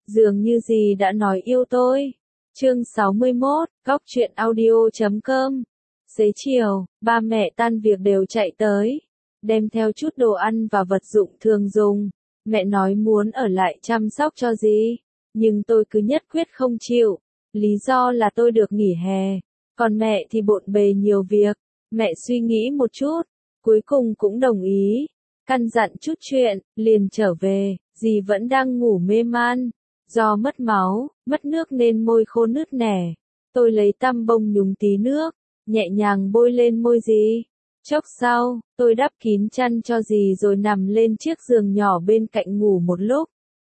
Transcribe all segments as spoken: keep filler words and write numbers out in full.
Dường như dì đã nói yêu tôi. Chương sáu mươi mốt, góc truyện audio chấm com. Xế chiều, ba mẹ tan việc đều chạy tới, đem theo chút đồ ăn và vật dụng thường dùng. Mẹ nói muốn ở lại chăm sóc cho dì, nhưng tôi cứ nhất quyết không chịu. Lý do là tôi được nghỉ hè, còn mẹ thì bộn bề nhiều việc. Mẹ suy nghĩ một chút, cuối cùng cũng đồng ý. Căn dặn chút chuyện, liền trở về. Dì vẫn đang ngủ mê man. Do mất máu, mất nước nên môi khô nứt nẻ. Tôi lấy tăm bông nhúng tí nước, nhẹ nhàng bôi lên môi dì. Chốc sau, tôi đắp kín chăn cho dì rồi nằm lên chiếc giường nhỏ bên cạnh ngủ một lúc.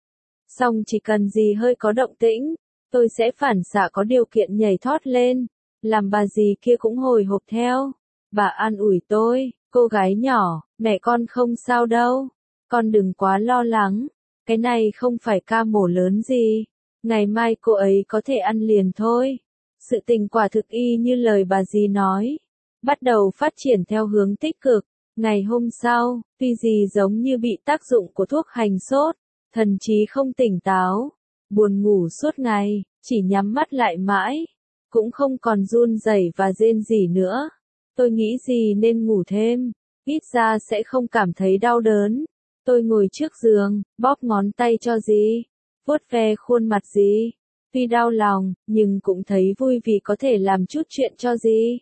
Xong chỉ cần dì hơi có động tĩnh, tôi sẽ phản xạ có điều kiện nhảy thoát lên, làm bà dì kia cũng hồi hộp theo. Bà an ủi tôi, cô gái nhỏ, mẹ con không sao đâu, con đừng quá lo lắng, cái này không phải ca mổ lớn gì, ngày mai cô ấy có thể ăn liền thôi. Sự tình quả thực y như lời bà dì nói, bắt đầu phát triển theo hướng tích cực. Ngày hôm sau, tuy dì giống như bị tác dụng của thuốc hành sốt, thần trí không tỉnh táo, buồn ngủ suốt ngày, chỉ nhắm mắt lại mãi, cũng không còn run rẩy và rên rỉ nữa. Tôi nghĩ dì nên ngủ thêm, ít ra sẽ không cảm thấy đau đớn. Tôi ngồi trước giường, bóp ngón tay cho dì, vuốt ve khuôn mặt dì. Tuy đau lòng, nhưng cũng thấy vui vì có thể làm chút chuyện cho dì.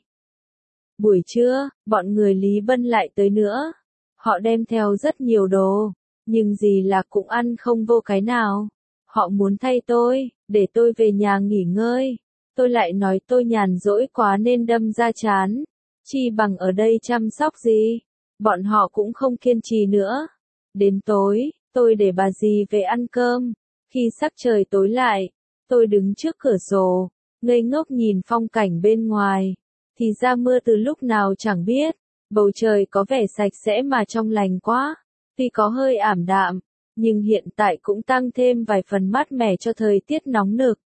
Buổi trưa, bọn người Lý Bân lại tới nữa. Họ đem theo rất nhiều đồ, nhưng dì là cũng ăn không vô cái nào. Họ muốn thay tôi, để tôi về nhà nghỉ ngơi. Tôi lại nói tôi nhàn rỗi quá nên đâm ra chán. Chi bằng ở đây chăm sóc dì. Bọn họ cũng không kiên trì nữa. Đến tối, tôi để bà dì về ăn cơm. Khi sắc trời tối lại, tôi đứng trước cửa sổ, ngây ngốc nhìn phong cảnh bên ngoài. Thì ra mưa từ lúc nào chẳng biết. Bầu trời có vẻ sạch sẽ mà trong lành quá. Tuy có hơi ảm đạm, nhưng hiện tại cũng tăng thêm vài phần mát mẻ cho thời tiết nóng nực.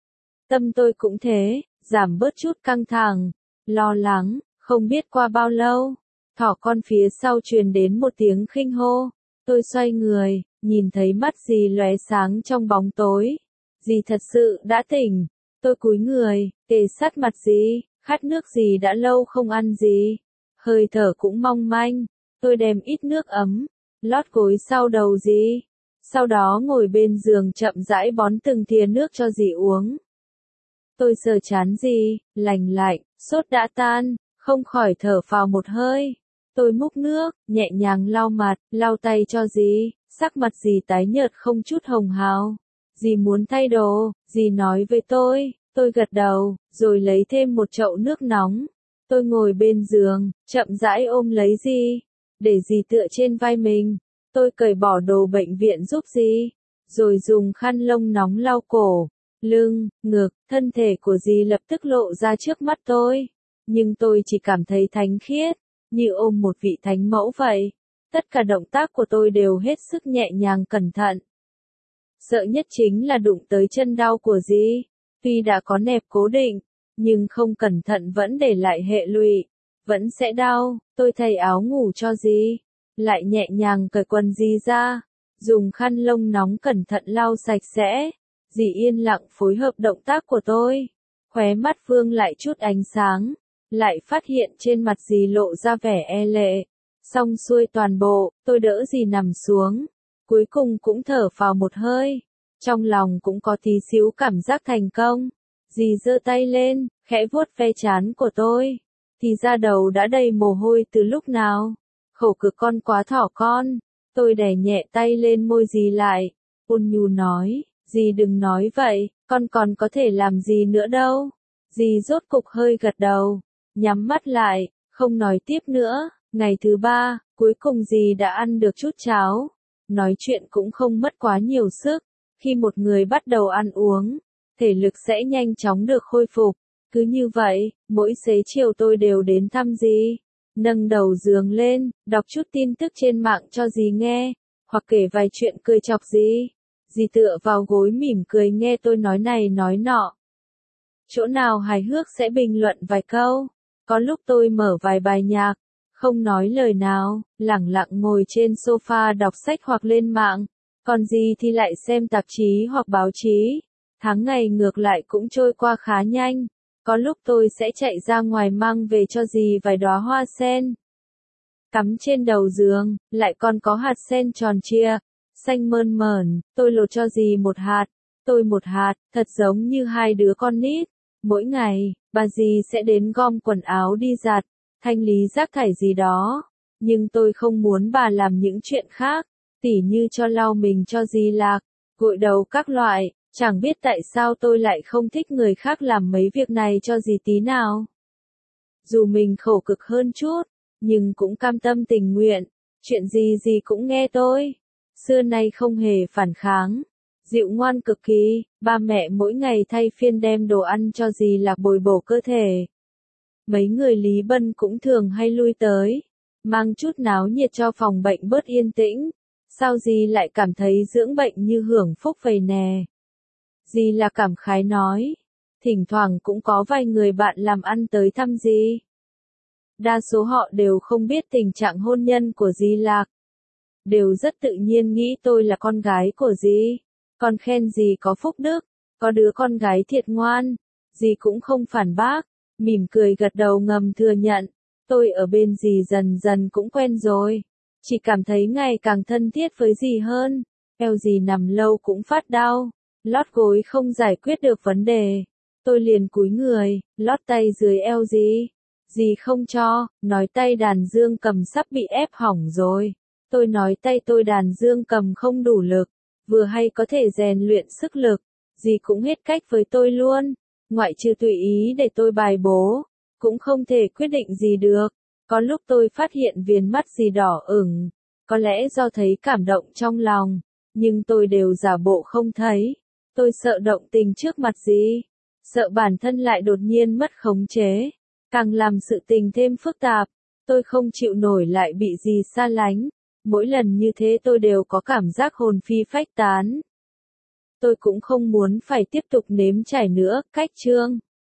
Tâm tôi cũng thế, giảm bớt chút căng thẳng, lo lắng. Không biết qua bao lâu, thỏ con phía sau truyền đến một tiếng khinh hô. Tôi xoay người, nhìn thấy mắt dì lóe sáng trong bóng tối. Dì thật sự đã tỉnh. Tôi cúi người, kề sát mặt dì, khát nước dì đã lâu không ăn gì. Hơi thở cũng mong manh. Tôi đem ít nước ấm, lót gối sau đầu dì. Sau đó ngồi bên giường chậm rãi bón từng thìa nước cho dì uống. Tôi sờ trán dì, lành lạnh, sốt đã tan. Không khỏi thở phào một hơi. Tôi múc nước, nhẹ nhàng lau mặt, lau tay cho dì. Sắc mặt dì tái nhợt không chút hồng hào. Dì muốn thay đồ, dì nói với tôi. Tôi gật đầu, rồi lấy thêm một chậu nước nóng. Tôi ngồi bên giường, chậm rãi ôm lấy dì, để dì tựa trên vai mình. Tôi cởi bỏ đồ bệnh viện giúp dì, rồi dùng khăn lông nóng lau cổ, lưng, ngực. Thân thể của dì lập tức lộ ra trước mắt tôi. Nhưng tôi chỉ cảm thấy thánh khiết, như ôm một vị thánh mẫu vậy. Tất cả động tác của tôi đều hết sức nhẹ nhàng cẩn thận. Sợ nhất chính là đụng tới chân đau của dì. Tuy đã có nẹp cố định, nhưng không cẩn thận vẫn để lại hệ lụy. Vẫn sẽ đau. Tôi thay áo ngủ cho dì, lại nhẹ nhàng cởi quần dì ra, dùng khăn lông nóng cẩn thận lau sạch sẽ. Dì yên lặng phối hợp động tác của tôi. Khóe mắt vương lại chút ánh sáng. Lại phát hiện trên mặt dì lộ ra vẻ e lệ. Xong xuôi toàn bộ, tôi đỡ dì nằm xuống. Cuối cùng cũng thở phào một hơi. Trong lòng cũng có tí xíu cảm giác thành công. Dì giơ tay lên, khẽ vuốt ve trán của tôi. Thì ra đầu đã đầy mồ hôi từ lúc nào. Khổ cực con quá thỏ con. Tôi đè nhẹ tay lên môi dì lại. Ôn nhu nói, dì đừng nói vậy, con còn có thể làm gì nữa đâu. Dì rốt cục hơi gật đầu. Nhắm mắt lại, không nói tiếp nữa. Ngày thứ ba, cuối cùng dì đã ăn được chút cháo. Nói chuyện cũng không mất quá nhiều sức. Khi một người bắt đầu ăn uống, thể lực sẽ nhanh chóng được khôi phục. Cứ như vậy, mỗi xế chiều tôi đều đến thăm dì. Nâng đầu giường lên, đọc chút tin tức trên mạng cho dì nghe. Hoặc kể vài chuyện cười chọc dì. Dì tựa vào gối mỉm cười nghe tôi nói này nói nọ. Chỗ nào hài hước sẽ bình luận vài câu. Có lúc tôi mở vài bài nhạc, không nói lời nào, lẳng lặng ngồi trên sofa đọc sách hoặc lên mạng. Còn gì thì lại xem tạp chí hoặc báo chí. Tháng ngày ngược lại cũng trôi qua khá nhanh. Có lúc tôi sẽ chạy ra ngoài mang về cho dì vài đóa hoa sen. Cắm trên đầu giường, lại còn có hạt sen tròn trịa, xanh mơn mởn, tôi lột cho dì một hạt, tôi một hạt, thật giống như hai đứa con nít. Mỗi ngày, bà dì sẽ đến gom quần áo đi giặt, thanh lý rác thải gì đó. Nhưng tôi không muốn bà làm những chuyện khác, tỉ như cho lau mình cho dì Lạc, gội đầu các loại. Chẳng biết tại sao tôi lại không thích người khác làm mấy việc này cho dì tí nào. Dù mình khổ cực hơn chút, nhưng cũng cam tâm tình nguyện, chuyện gì dì cũng nghe tôi. Xưa nay không hề phản kháng, dịu ngoan cực kỳ, ba mẹ mỗi ngày thay phiên đem đồ ăn cho dì Lạc bồi bổ cơ thể. Mấy người Lý Bân cũng thường hay lui tới, mang chút náo nhiệt cho phòng bệnh bớt yên tĩnh. Sao dì lại cảm thấy dưỡng bệnh như hưởng phúc vậy nè? Dì là cảm khái nói, thỉnh thoảng cũng có vài người bạn làm ăn tới thăm dì. Đa số họ đều không biết tình trạng hôn nhân của dì Lạc. Đều rất tự nhiên nghĩ tôi là con gái của dì. Còn khen dì có phúc đức, có đứa con gái thiệt ngoan. Dì cũng không phản bác, mỉm cười gật đầu ngầm thừa nhận. Tôi ở bên dì dần dần cũng quen rồi. Chỉ cảm thấy ngày càng thân thiết với dì hơn. Eo dì nằm lâu cũng phát đau. Lót gối không giải quyết được vấn đề. Tôi liền cúi người, lót tay dưới eo dì. Dì không cho, nói tay đàn dương cầm sắp bị ép hỏng rồi. Tôi nói tay tôi đàn dương cầm không đủ lực, vừa hay có thể rèn luyện sức lực. Dì cũng hết cách với tôi luôn, ngoại trừ tùy ý để tôi bài bố, cũng không thể quyết định gì được. Có lúc tôi phát hiện viền mắt dì đỏ ửng, có lẽ do thấy cảm động trong lòng, nhưng tôi đều giả bộ không thấy. Tôi sợ động tình trước mặt dì, sợ bản thân lại đột nhiên mất khống chế, càng làm sự tình thêm phức tạp. Tôi không chịu nổi lại bị dì xa lánh, mỗi lần như thế tôi đều có cảm giác hồn phi phách tán. Tôi cũng không muốn phải tiếp tục nếm trải nữa, cách chương.